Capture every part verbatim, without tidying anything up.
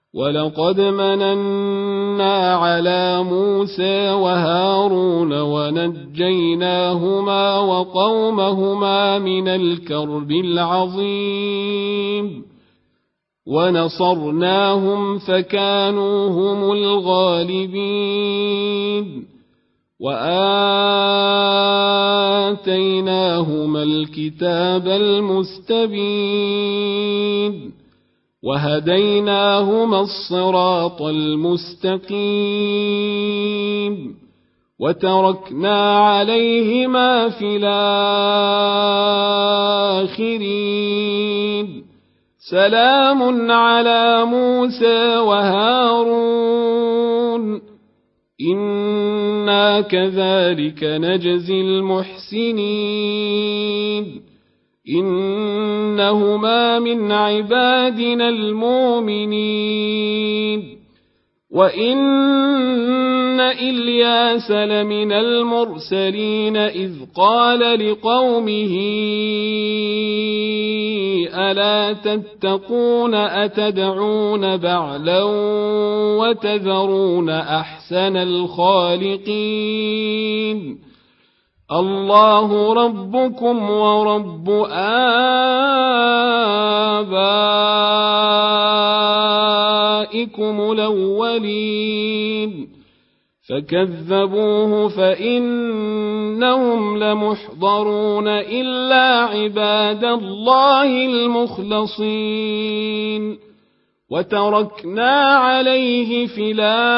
ولقد مننا على موسى وهارون ونجيناهما وقومهما من الكرب العظيم ونصرناهم فكانوا هم الغالبين وآتيناهما الكتاب المستبين وهديناهما الصراط المستقيم وتركنا عليهما في الآخرين سلام على موسى وهارون إنا كذلك نجزي المحسنين إنهما من عبادنا المؤمنين وإن إلياس لمن المرسلين إذ قال لقومه ألا تتقون أتدعون بعلا وتذرون أحسن الخالقين الله ربكم ورب آبائكم الأولين فكذبوه فإنهم لمحضرون إلا عباد الله المخلصين وتركنا عليه في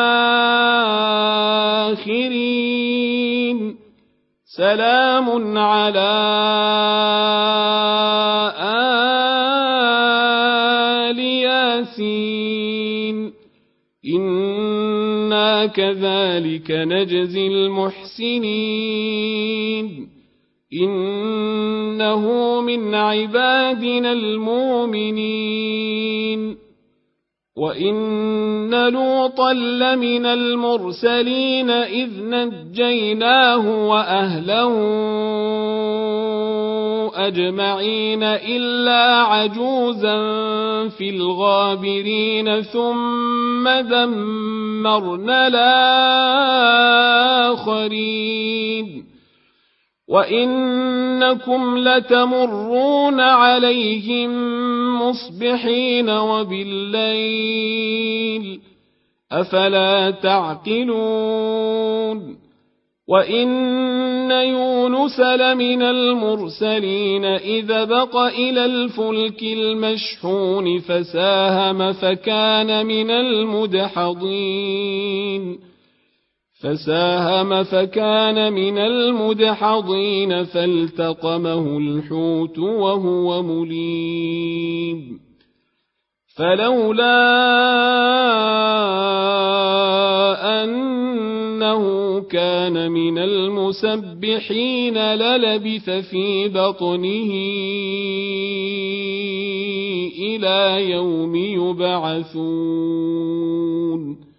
الآخرين سلام على آل ياسين إنا كذلك نجزي المحسنين إنه من عبادنا المؤمنين وإن لوطا لمن المرسلين إذ نجيناه وأهله أجمعين إلا عجوزا في الغابرين ثم دمرنا الآخرين وإنكم لتمرون عليهم مصبحين وبالليل أفلا تعقلون وإن يونس لمن المرسلين إذا بق إلى الفلك المشحون فساهم فكان من المدحضين فساهم فكان من المدحضين فالتقمه الحوت وهو مليم فلولا أنه كان من المسبحين للبث في بطنه إلى يوم يبعثون